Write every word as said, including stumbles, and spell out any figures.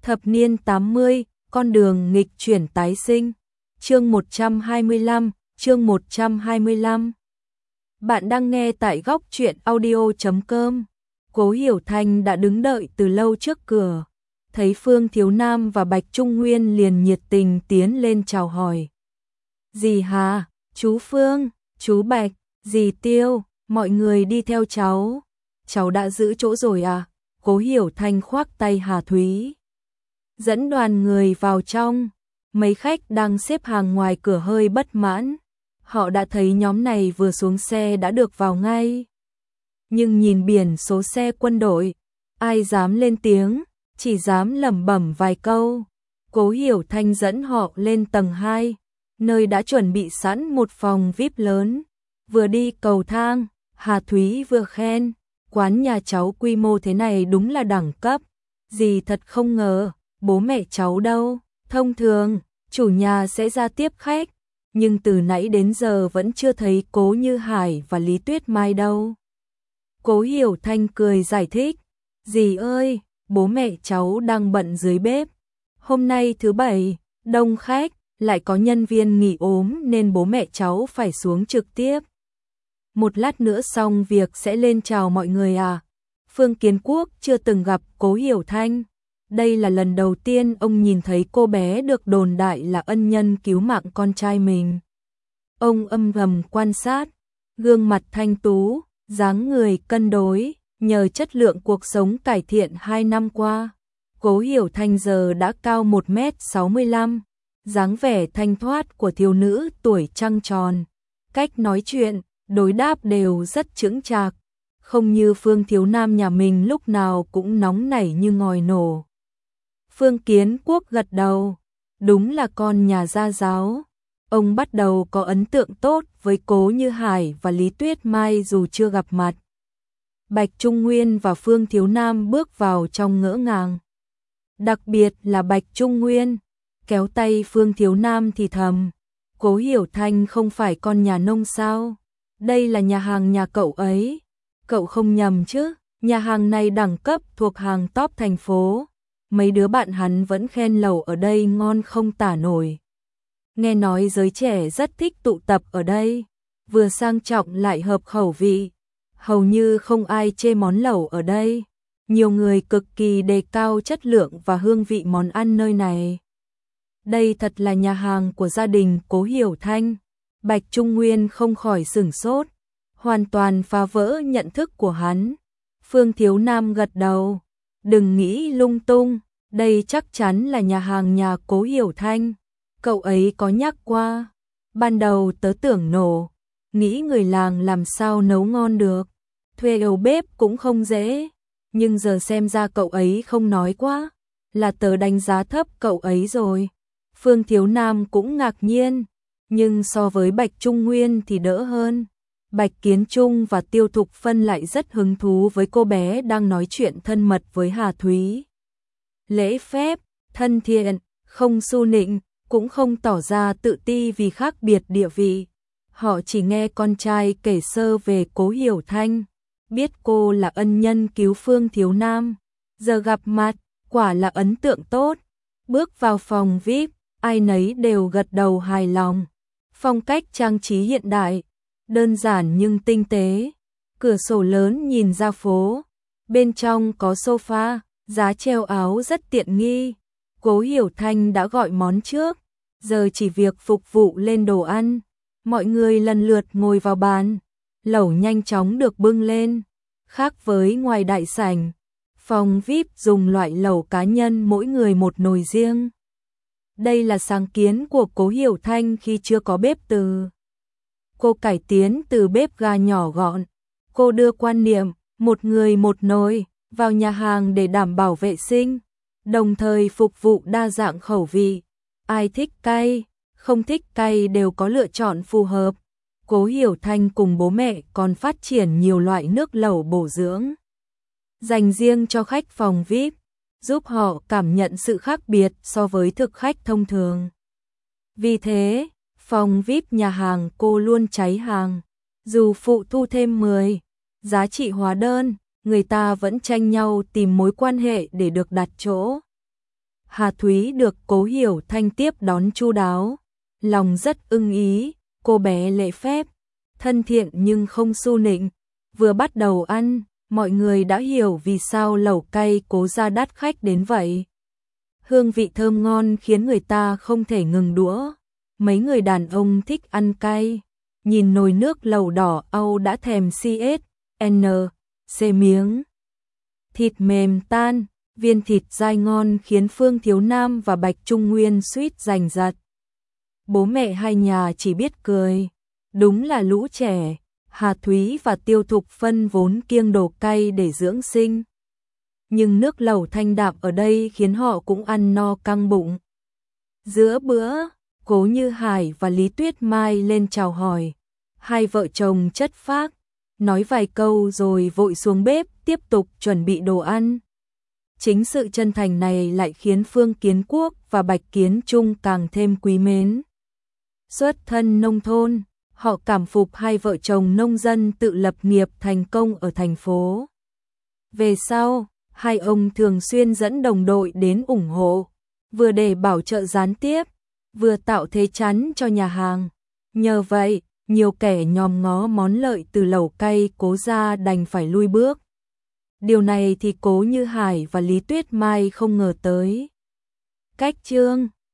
Thập niên tám mươi, con đường nghịch chuyển tái sinh. Chương một trăm hai mươi lăm, chương một trăm hai mươi lăm. Bạn đang nghe tại góc truyện audio chấm com. Cố Hiểu Thanh đã đứng đợi từ lâu trước cửa, thấy Phương Thiếu Nam và Bạch Trung Nguyên liền nhiệt tình tiến lên chào hỏi. Dì Hà, chú Phương, chú Bạch, dì Tiêu, mọi người đi theo cháu. Cháu đã giữ chỗ rồi à? Cố Hiểu Thanh khoác tay Hà Thúy, dẫn đoàn người vào trong. Mấy khách đang xếp hàng ngoài cửa hơi bất mãn. Họ đã thấy nhóm này vừa xuống xe đã được vào ngay. Nhưng nhìn biển số xe quân đội, ai dám lên tiếng, chỉ dám lẩm bẩm vài câu. Cố Hiểu Thanh dẫn họ lên tầng hai, nơi đã chuẩn bị sẵn một phòng vi ai pi lớn. Vừa đi cầu thang, Hà Thúy vừa khen, quán nhà cháu quy mô thế này đúng là đẳng cấp. Dì thật không ngờ, bố mẹ cháu đâu, thông thường, chủ nhà sẽ ra tiếp khách. Nhưng từ nãy đến giờ vẫn chưa thấy Cố Như Hải và Lý Tuyết Mai đâu. Cố Hiểu Thanh cười giải thích, dì ơi, bố mẹ cháu đang bận dưới bếp. Hôm nay thứ bảy, đông khách, lại có nhân viên nghỉ ốm nên bố mẹ cháu phải xuống trực tiếp. Một lát nữa xong việc sẽ lên chào mọi người à. Phương Kiến Quốc chưa từng gặp Cố Hiểu Thanh. Đây là lần đầu tiên ông nhìn thấy cô bé được đồn đại là ân nhân cứu mạng con trai mình. Ông âm thầm quan sát, gương mặt thanh tú, dáng người cân đối, nhờ chất lượng cuộc sống cải thiện hai năm qua. Cố Hiểu Thanh giờ đã cao một mét sáu mươi lăm, dáng vẻ thanh thoát của thiếu nữ tuổi trăng tròn. Cách nói chuyện, đối đáp đều rất chững chạc, không như Phương Thiếu Nam nhà mình lúc nào cũng nóng nảy như ngòi nổ. Phương Kiến Quốc gật đầu, đúng là con nhà gia giáo. Ông bắt đầu có ấn tượng tốt với Cố Như Hải và Lý Tuyết Mai dù chưa gặp mặt. Bạch Trung Nguyên và Phương Thiếu Nam bước vào trong ngỡ ngàng. Đặc biệt là Bạch Trung Nguyên, kéo tay Phương Thiếu Nam thì thầm, Cố Hiểu Thanh không phải con nhà nông sao? Đây là nhà hàng nhà cậu ấy. Cậu không nhầm chứ, nhà hàng này đẳng cấp thuộc hàng top thành phố. Mấy đứa bạn hắn vẫn khen lẩu ở đây ngon không tả nổi. Nghe nói giới trẻ rất thích tụ tập ở đây, vừa sang trọng lại hợp khẩu vị. Hầu như không ai chê món lẩu ở đây. Nhiều người cực kỳ đề cao chất lượng và hương vị món ăn nơi này. Đây thật là nhà hàng của gia đình Cố Hiểu Thanh. Bạch Trung Nguyên không khỏi sửng sốt, hoàn toàn phá vỡ nhận thức của hắn. Phương Thiếu Nam gật đầu, đừng nghĩ lung tung, đây chắc chắn là nhà hàng nhà Cố Hiểu Thanh. Cậu ấy có nhắc qua. Ban đầu tớ tưởng nổ, nghĩ người làng làm sao nấu ngon được, thuê đầu bếp cũng không dễ. Nhưng giờ xem ra cậu ấy không nói quá, là tớ đánh giá thấp cậu ấy rồi. Phương Thiếu Nam cũng ngạc nhiên, nhưng so với Bạch Trung Nguyên thì đỡ hơn. Bạch Kiến Trung và Tiêu Thục Phân lại rất hứng thú với cô bé đang nói chuyện thân mật với Hà Thúy. Lễ phép, thân thiện, không su nịnh, cũng không tỏ ra tự ti vì khác biệt địa vị. Họ chỉ nghe con trai kể sơ về Cố Hiểu Thanh, biết cô là ân nhân cứu Phương Thiếu Nam. Giờ gặp mặt, quả là ấn tượng tốt. Bước vào phòng vi ai pi, ai nấy đều gật đầu hài lòng. Phong cách trang trí hiện đại, đơn giản nhưng tinh tế. Cửa sổ lớn nhìn ra phố, bên trong có sofa, giá treo áo rất tiện nghi. Cố Hiểu Thanh đã gọi món trước, giờ chỉ việc phục vụ lên đồ ăn. Mọi người lần lượt ngồi vào bàn, lẩu nhanh chóng được bưng lên. Khác với ngoài đại sảnh, phòng vi ai pi dùng loại lẩu cá nhân mỗi người một nồi riêng. Đây là sáng kiến của Cố Hiểu Thanh khi chưa có bếp từ. Cô cải tiến từ bếp ga nhỏ gọn. Cô đưa quan niệm một người một nồi vào nhà hàng để đảm bảo vệ sinh, đồng thời phục vụ đa dạng khẩu vị. Ai thích cay, không thích cay đều có lựa chọn phù hợp. Cố Hiểu Thanh cùng bố mẹ còn phát triển nhiều loại nước lẩu bổ dưỡng dành riêng cho khách phòng vi ai pi, giúp họ cảm nhận sự khác biệt so với thực khách thông thường. Vì thế, phòng vi ai pi nhà hàng cô luôn cháy hàng. Dù phụ thu thêm mười giá trị hóa đơn, người ta vẫn tranh nhau tìm mối quan hệ để được đặt chỗ. Hà Thúy được Cố Hiểu Thanh tiếp đón chu đáo, lòng rất ưng ý, cô bé lễ phép, thân thiện nhưng không xu nịnh. Vừa bắt đầu ăn, mọi người đã hiểu vì sao lẩu cay Cố gia đắt khách đến vậy. Hương vị thơm ngon khiến người ta không thể ngừng đũa. Mấy người đàn ông thích ăn cay, nhìn nồi nước lẩu đỏ Âu đã thèm cs, n, c miếng. Thịt mềm tan, viên thịt dai ngon khiến Phương Thiếu Nam và Bạch Trung Nguyên suýt giành giật. Bố mẹ hai nhà chỉ biết cười, đúng là lũ trẻ. Hà Thúy và Tiêu Thục Phân vốn kiêng đồ cay để dưỡng sinh, nhưng nước lẩu thanh đạm ở đây khiến họ cũng ăn no căng bụng. Giữa bữa, Cố Như Hải và Lý Tuyết Mai lên chào hỏi, hai vợ chồng chất phác, nói vài câu rồi vội xuống bếp tiếp tục chuẩn bị đồ ăn. Chính sự chân thành này lại khiến Phương Kiến Quốc và Bạch Kiến Trung càng thêm quý mến. Xuất thân nông thôn, họ cảm phục hai vợ chồng nông dân tự lập nghiệp thành công ở thành phố. Về sau, hai ông thường xuyên dẫn đồng đội đến ủng hộ, vừa để bảo trợ gián tiếp, vừa tạo thế chắn cho nhà hàng. Nhờ vậy, nhiều kẻ nhòm ngó món lợi từ lẩu cay Cố gia đành phải lui bước. Điều này thì Cố Như Hải và Lý Tuyết Mai không ngờ tới. Cách chương